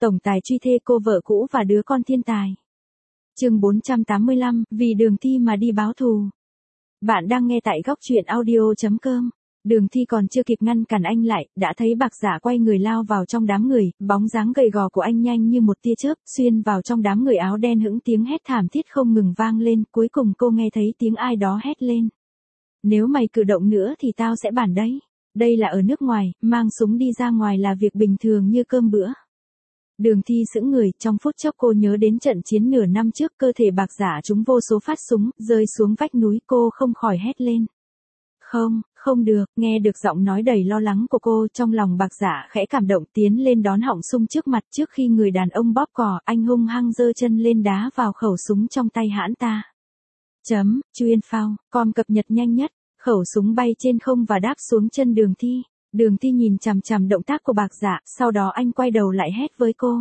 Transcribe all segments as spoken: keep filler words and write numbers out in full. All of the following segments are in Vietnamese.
Tổng tài truy thê cô vợ cũ và đứa con thiên tài. Chương bốn trăm tám mươi lăm, vì Đường Thi mà đi báo thù. Bạn đang nghe tại góc truyện audio chấm com. Đường Thi còn chưa kịp ngăn cản anh lại, đã thấy Bạc Dạ quay người lao vào trong đám người, bóng dáng gầy gò của anh nhanh như một tia chớp, xuyên vào trong đám người áo đen hững tiếng hét thảm thiết không ngừng vang lên, cuối cùng cô nghe thấy tiếng ai đó hét lên. Nếu mày cử động nữa thì tao sẽ bản đấy. Đây là ở nước ngoài, mang súng đi ra ngoài là việc bình thường như cơm bữa. Đường Thi sững người, trong phút chốc cô nhớ đến trận chiến nửa năm trước, cơ thể Bạc Dạ trúng vô số phát súng, rơi xuống vách núi, cô không khỏi hét lên. Không, không được, nghe được giọng nói đầy lo lắng của cô, trong lòng Bạc Dạ khẽ cảm động, tiến lên đón họng súng trước mặt. Trước khi người đàn ông bóp cò, anh hung hăng giơ chân lên đá vào khẩu súng trong tay hãn ta. Chấm, chuyên phao, com cập nhật nhanh nhất, khẩu súng bay trên không và đáp xuống chân Đường Thi. Đường Thi nhìn chằm chằm động tác của Bạc Dạ, sau đó anh quay đầu lại hét với cô.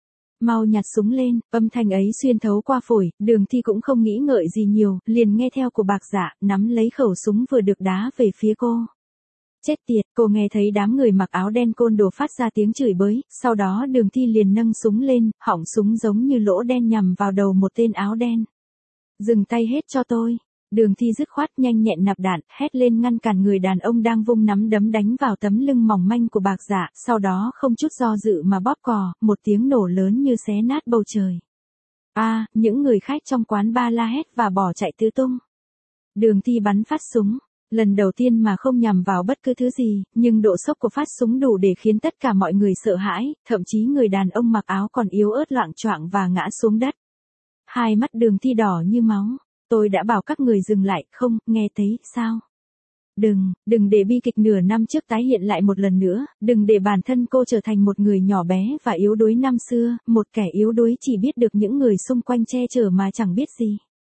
Mau nhặt súng lên, âm thanh ấy xuyên thấu qua phổi, Đường Thi cũng không nghĩ ngợi gì nhiều, liền nghe theo của Bạc Dạ, nắm lấy khẩu súng vừa được đá về phía cô. Chết tiệt, cô nghe thấy đám người mặc áo đen côn đồ phát ra tiếng chửi bới, sau đó Đường Thi liền nâng súng lên, họng súng giống như lỗ đen nhằm vào đầu một tên áo đen. Dừng tay hết cho tôi. Đường Thi dứt khoát nhanh nhẹn nạp đạn, hét lên ngăn cản người đàn ông đang vung nắm đấm đánh vào tấm lưng mỏng manh của Bạc Dạ, sau đó không chút do dự mà bóp cò, một tiếng nổ lớn như xé nát bầu trời. A, à, những người khách trong quán bar la hét và bỏ chạy tứ tung. Đường Thi bắn phát súng, lần đầu tiên mà không nhằm vào bất cứ thứ gì, nhưng độ sốc của phát súng đủ để khiến tất cả mọi người sợ hãi, thậm chí người đàn ông mặc áo còn yếu ớt loạng choạng và ngã xuống đất. Hai mắt Đường Thi đỏ như máu. Tôi đã bảo các người dừng lại, không, nghe thấy, sao? Đừng, đừng để bi kịch nửa năm trước tái hiện lại một lần nữa, đừng để bản thân cô trở thành một người nhỏ bé và yếu đuối năm xưa, một kẻ yếu đuối chỉ biết được những người xung quanh che chở mà chẳng biết gì.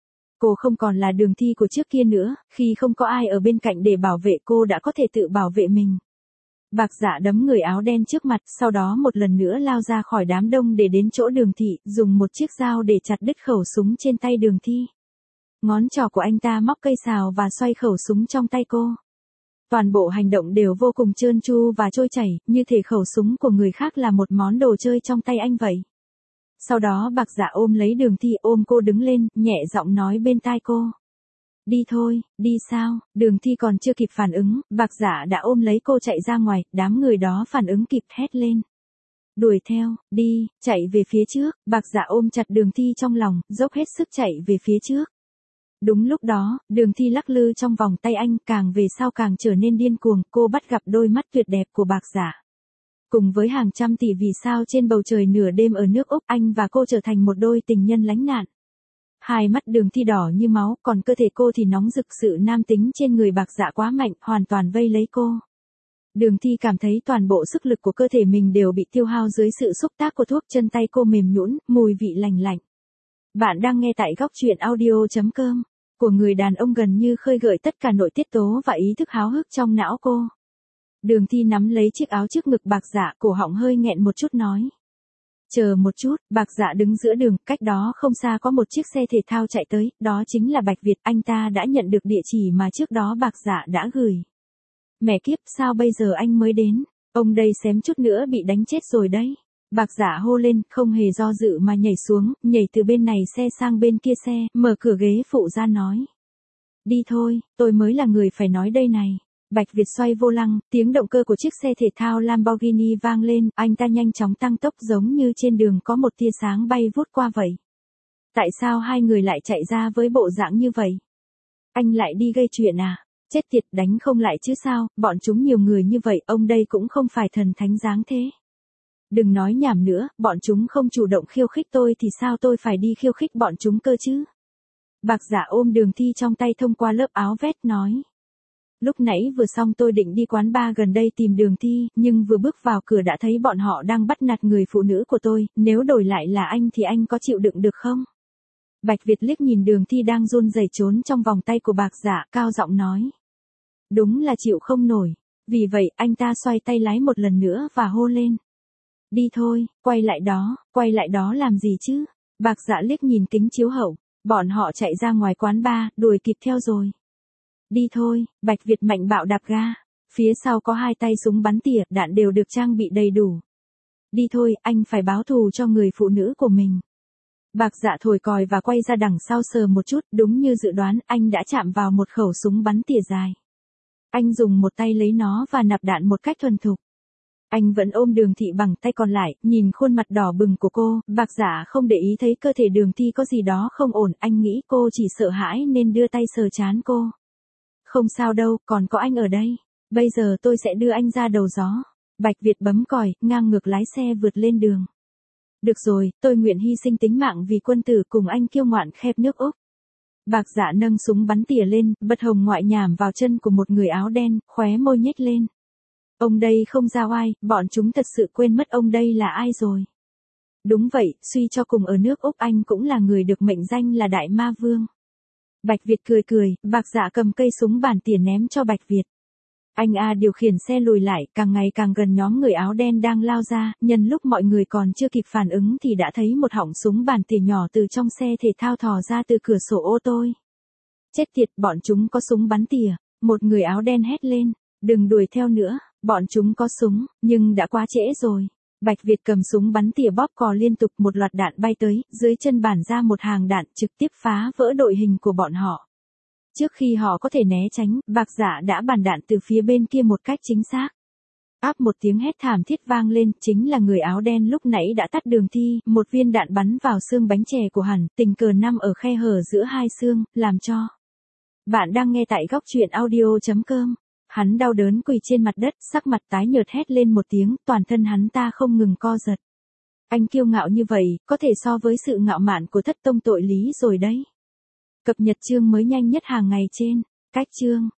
Cô không còn là Đường Thi của trước kia nữa, khi không có ai ở bên cạnh để bảo vệ cô đã có thể tự bảo vệ mình. Bạc Dạ đấm người áo đen trước mặt, sau đó một lần nữa lao ra khỏi đám đông để đến chỗ Đường Thị, dùng một chiếc dao để chặt đứt khẩu súng trên tay Đường Thi. Ngón trỏ của anh ta móc cây sào và xoay khẩu súng trong tay cô. Toàn bộ hành động đều vô cùng trơn tru và trôi chảy, như thể khẩu súng của người khác là một món đồ chơi trong tay anh vậy. Sau đó Bạc Dạ ôm lấy Đường Thi, ôm cô đứng lên, nhẹ giọng nói bên tai cô. Đi thôi, đi sao? Đường Thi còn chưa kịp phản ứng, Bạc Dạ đã ôm lấy cô chạy ra ngoài, đám người đó phản ứng kịp hét lên. Đuổi theo, đi, chạy về phía trước, Bạc Dạ ôm chặt Đường Thi trong lòng, dốc hết sức chạy về phía trước. Đúng lúc đó, Đường Thi lắc lư trong vòng tay anh, càng về sau càng trở nên điên cuồng, cô bắt gặp đôi mắt tuyệt đẹp của Bạc Dạ. Cùng với hàng trăm tỷ vì sao trên bầu trời nửa đêm ở nước Úc, anh và cô trở thành một đôi tình nhân lánh nạn. Hai mắt Đường Thi đỏ như máu, còn cơ thể cô thì nóng rực, sự nam tính trên người Bạc Dạ quá mạnh, hoàn toàn vây lấy cô. Đường Thi cảm thấy toàn bộ sức lực của cơ thể mình đều bị tiêu hao dưới sự xúc tác của thuốc, chân tay cô mềm nhũn, mùi vị lành lạnh. Bạn đang nghe tại góc truyện audio chấm com. Của người đàn ông gần như khơi gợi tất cả nội tiết tố và ý thức háo hức trong não cô. Đường Thi nắm lấy chiếc áo trước ngực Bạc Dạ, cổ họng hơi nghẹn một chút nói. Chờ một chút, Bạc Dạ đứng giữa đường, cách đó không xa có một chiếc xe thể thao chạy tới, đó chính là Bạch Việt, anh ta đã nhận được địa chỉ mà trước đó Bạc Dạ đã gửi. Mẹ kiếp, sao bây giờ anh mới đến? Ông đây xém chút nữa bị đánh chết rồi đấy. Bạc Dạ hô lên, không hề do dự mà nhảy xuống, nhảy từ bên này xe sang bên kia xe, mở cửa ghế phụ ra nói. Đi thôi, tôi mới là người phải nói đây này. Bạch Việt xoay vô lăng, tiếng động cơ của chiếc xe thể thao Lamborghini vang lên, anh ta nhanh chóng tăng tốc giống như trên đường có một tia sáng bay vút qua vậy. Tại sao hai người lại chạy ra với bộ dạng như vậy? Anh lại đi gây chuyện à? Chết tiệt, đánh không lại chứ sao, bọn chúng nhiều người như vậy, ông đây cũng không phải thần thánh dáng thế. Đừng nói nhảm nữa, bọn chúng không chủ động khiêu khích tôi thì sao tôi phải đi khiêu khích bọn chúng cơ chứ? Bạc Dạ ôm Đường Thi trong tay thông qua lớp áo vest nói. Lúc nãy vừa xong tôi định đi quán bar gần đây tìm Đường Thi, nhưng vừa bước vào cửa đã thấy bọn họ đang bắt nạt người phụ nữ của tôi, nếu đổi lại là anh thì anh có chịu đựng được không? Bạch Việt liếc nhìn Đường Thi đang run rẩy trốn trong vòng tay của Bạc Dạ, cao giọng nói. Đúng là chịu không nổi. Vì vậy, anh ta xoay tay lái một lần nữa và hô lên. Đi thôi, quay lại đó, quay lại đó làm gì chứ? Bạc Dạ liếc nhìn kính chiếu hậu, bọn họ chạy ra ngoài quán bar, đuổi kịp theo rồi. Đi thôi, Bạch Việt mạnh bạo đạp ga. Phía sau có hai tay súng bắn tỉa, đạn đều được trang bị đầy đủ. đi thôi, anh phải báo thù cho người phụ nữ của mình. Bạc Dạ thổi còi và quay ra đằng sau sờ một chút, đúng như dự đoán, anh đã chạm vào một khẩu súng bắn tỉa dài. Anh dùng một tay lấy nó và nạp đạn một cách thuần thục. Anh vẫn ôm Đường Thị bằng tay còn lại, nhìn khuôn mặt đỏ bừng của cô, Bạc Dạ không để ý thấy cơ thể Đường Thi có gì đó không ổn, anh nghĩ cô chỉ sợ hãi nên đưa tay sờ trán cô. Không sao đâu, còn có anh ở đây. Bây giờ tôi sẽ đưa anh ra đầu gió. Bạch Việt bấm còi, ngang ngược lái xe vượt lên đường. Được rồi, tôi nguyện hy sinh tính mạng vì quân tử, cùng anh kiêu ngoạn khép nước Úc. Bạc Dạ nâng súng bắn tỉa lên, bật hồng ngoại nhảm vào chân của một người áo đen, khóe môi nhếch lên. Ông đây không ra oai, bọn chúng thật sự quên mất ông đây là ai rồi. Đúng vậy, suy cho cùng ở nước Úc anh cũng là người được mệnh danh là Đại Ma Vương. Bạch Việt cười cười, Bạc Dạ cầm cây súng bản tỉa ném cho Bạch Việt. Anh A điều khiển xe lùi lại, càng ngày càng gần nhóm người áo đen đang lao ra, nhân lúc mọi người còn chưa kịp phản ứng thì đã thấy một họng súng bản tỉa nhỏ từ trong xe thể thao thò ra từ cửa sổ ô tô. Chết tiệt, bọn chúng có súng bắn tỉa, một người áo đen hét lên, đừng đuổi theo nữa, bọn chúng có súng, nhưng đã quá trễ rồi. Bạch Việt cầm súng bắn tỉa bóp cò liên tục, một loạt đạn bay tới, dưới chân bản ra một hàng đạn trực tiếp phá vỡ đội hình của bọn họ. Trước khi họ có thể né tránh, Bạc Dạ đã bắn đạn từ phía bên kia một cách chính xác. Áp một tiếng hét thảm thiết vang lên, chính là người áo đen lúc nãy đã tắt Đường Thi, một viên đạn bắn vào xương bánh chè của hắn, tình cờ nằm ở khe hở giữa hai xương, làm cho. Bạn đang nghe tại góc truyện audio chấm com. Hắn đau đớn quỳ trên mặt đất, sắc mặt tái nhợt hét lên một tiếng, toàn thân hắn ta không ngừng co giật. Anh kiêu ngạo như vậy, có thể so với sự ngạo mạn của Thất Tông Tội Lý rồi đấy. Cập nhật chương mới nhanh nhất hàng ngày trên cách chương.